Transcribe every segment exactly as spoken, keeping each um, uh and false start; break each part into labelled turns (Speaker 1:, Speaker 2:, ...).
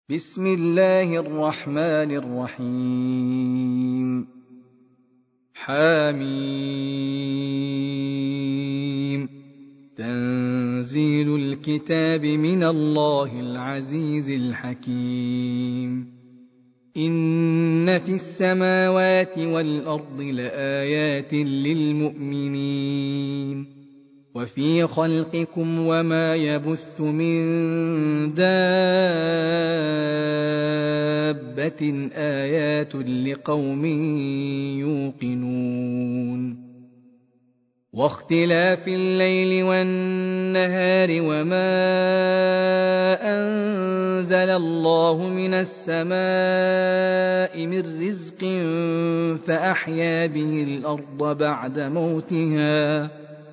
Speaker 1: بسم الله الرحمن الرحيم. حاميم. تنزيل الكتاب من الله العزيز الحكيم. إن في السماوات والأرض لآيات للمؤمنين وفي خلقكم وما يبث من دابة آيات لقوم يوقنون. واختلاف الليل والنهار وما أنزل الله من السماء من رزق فأحيا به الأرض بعد موتها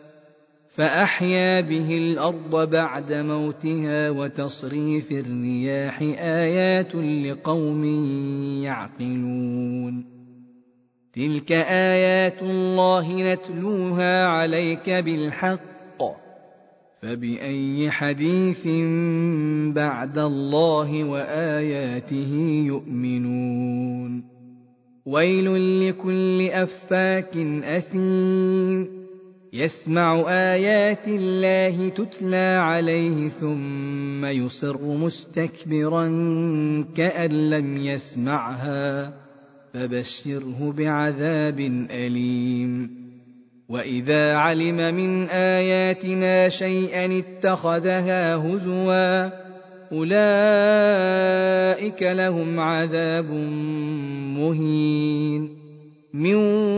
Speaker 1: فأحيا به الأرض بعد موتها وتصريف الرياح آيات لقوم يعقلون. تلك آيات الله نتلوها عليك بالحق فبأي حديث بعد الله وآياته يؤمنون. ويل لكل أفاك أثيم يسمع آيات الله تتلى عليه ثم يصر مستكبرا كأن لم يسمعها فبشره بعذاب أليم. وإذا علم من آياتنا شيئا اتخذها هزوا أولئك لهم عذاب مهين من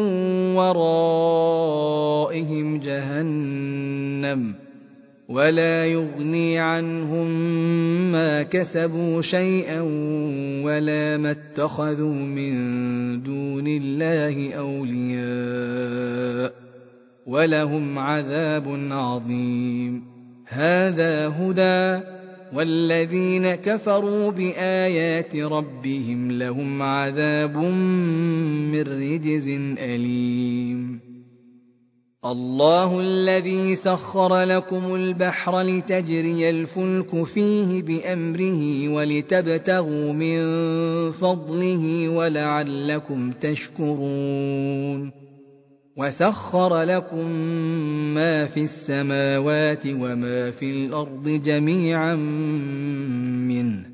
Speaker 1: ورائهم جهنم ولا يغني عنهم ما كسبوا شيئا ولا ما اتخذوا من دون الله أولياء ولهم عذاب عظيم. هذا هدى والذين كفروا بآيات ربهم لهم عذاب من رجز أليم. الله الذي سخر لكم البحر لتجري الفلك فيه بأمره ولتبتغوا من فضله ولعلكم تشكرون. وسخر لكم ما في السماوات وما في الأرض جميعا منه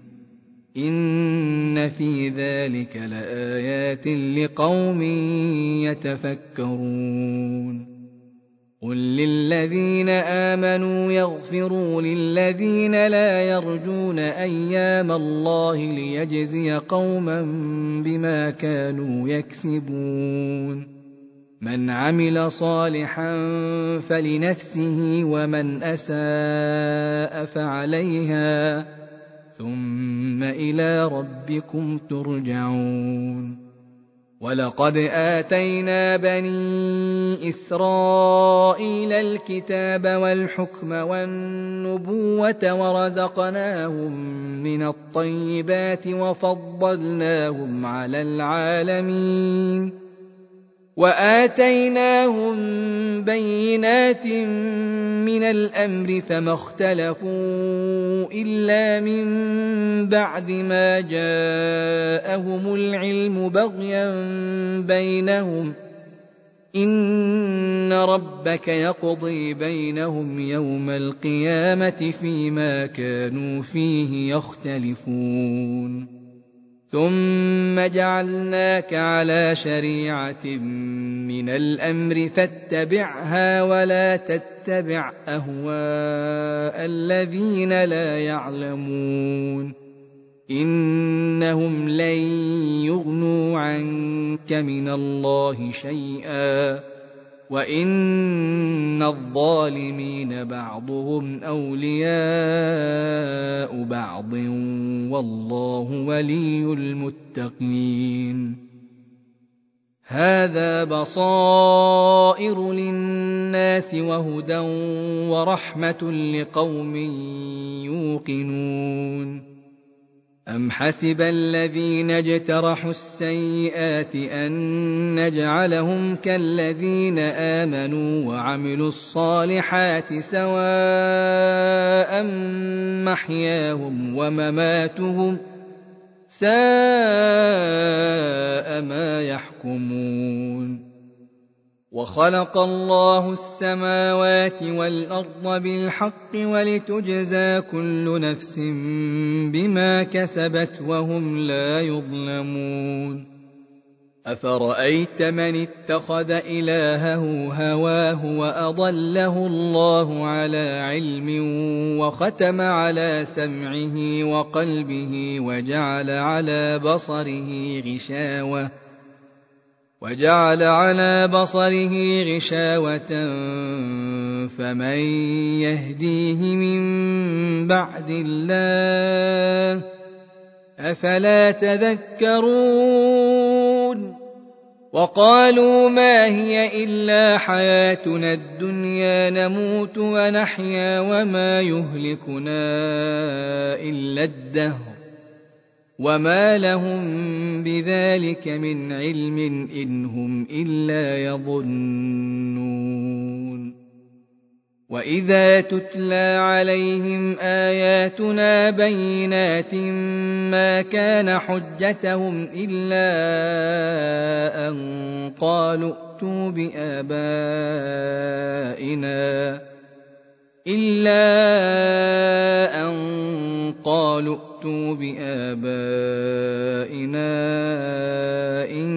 Speaker 1: إن في ذلك لآيات لقوم يتفكرون. قل للذين آمنوا يغفروا للذين لا يرجون أيام الله ليجزي قوما بما كانوا يكسبون. من عمل صالحا فلنفسه ومن أساء فعليها ثم إلى ربكم ترجعون. ولقد آتينا بني إسرائيل الكتاب والحكم والنبوة ورزقناهم من الطيبات وفضلناهم على العالمين وآتيناهم بينات من الأمر فما اختلفوا إلا من بعد ما جاءهم العلم بغيا بينهم إن ربك يقضي بينهم يوم القيامة فيما كانوا فيه يختلفون. ثم جعلناك على شريعة من الأمر فاتبعها ولا تتبع أهواء الذين لا يعلمون إنهم لن يغنوا عنك من الله شيئا وإن الظالمين بعضهم أولياء بعض والله ولي المتقين. هذا بصائر للناس وهدى ورحمة لقوم يوقنون. أم حسب الذين اجترحوا السيئات أن نجعلهم كالذين آمنوا وعملوا الصالحات سواء محياهم ومماتهم ساء ما يحكمون وخلق الله السماوات والأرض بالحق ولتجزى كل نفس بما كسبت وهم لا يظلمون أفرأيت من اتخذ إلهه هواه وأضله الله على علم وختم على سمعه وقلبه وجعل على بصره غشاوة وجعل على بصره غشاوة فمن يهديه من بعد الله أفلا تذكرون وقالوا ما هي إلا حياتنا الدنيا نموت ونحيا وما يهلكنا إلا الدهر وما لهم بذلك من علم إن هم إلا يظنون وإذا تتلى عليهم آياتنا بينات ما كان حجتهم إلا أن قالوا ائتوا بآبائنا إلا أن قالوا ائتوا بآبائنا إن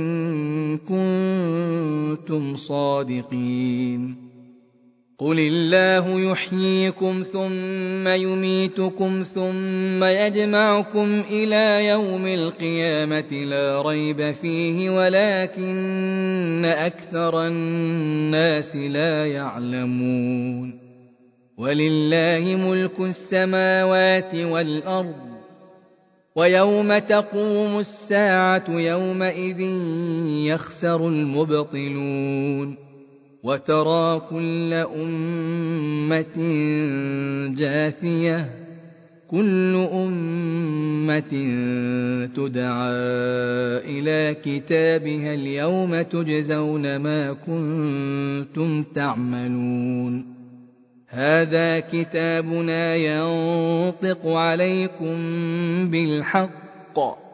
Speaker 1: كنتم صادقين قل الله يحييكم ثم يميتكم ثم يجمعكم إلى يوم القيامة لا ريب فيه ولكن أكثر الناس لا يعلمون ولله ملك السماوات والأرض ويوم تقوم الساعة يومئذ يخسر المبطلون وترى كل أمة جاثية كل أمة تدعى إلى كتابها اليوم تجزون ما كنتم تعملون هذا كتابنا ينطق عليكم بالحق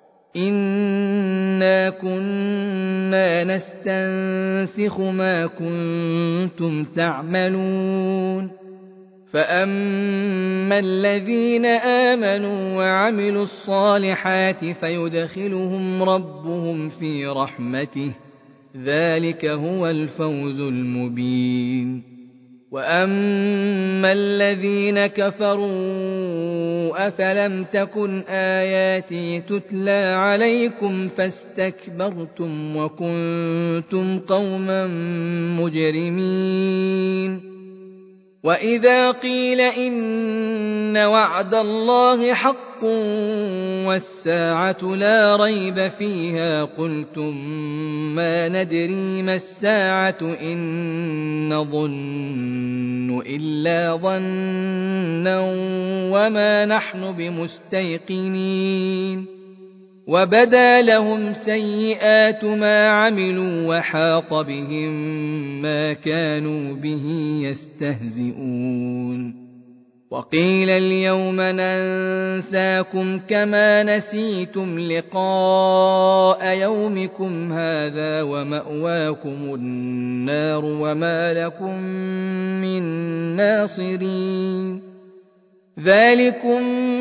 Speaker 1: إنا كنا نستنسخ ما كنتم تعملون فأما الذين آمنوا وعملوا الصالحات فيدخلهم ربهم في رحمته ذلك هو الفوز المبين وأما الذين كفروا أفلم تكن آياتي تتلى عليكم فاستكبرتم وكنتم قوما مجرمين وإذا قيل إن وعد الله حق والساعة لا ريب فيها قلتم ما ندري ما الساعة إن نظن إلا ظنا وما نحن بمستيقنين وبدا لهم سيئات ما عملوا وحاق بهم ما كانوا به يستهزئون وقيل اليوم ننساكم كما نسيتم لقاء يومكم هذا ومأواكم النار وما لكم من ناصرين ذلكم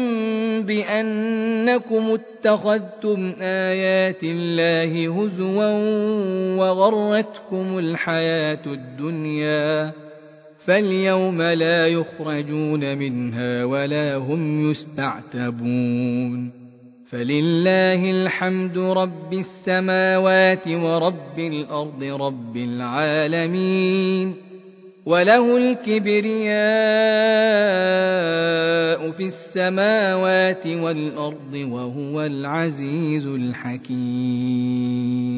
Speaker 1: بأنكم اتخذتم آيات الله هزوا وغرتكم الحياة الدنيا فاليوم لا يخرجون منها ولا هم يستعتبون فلله الحمد رب السماوات ورب الأرض رب العالمين وله الكبرياء في السماوات والأرض وهو العزيز الحكيم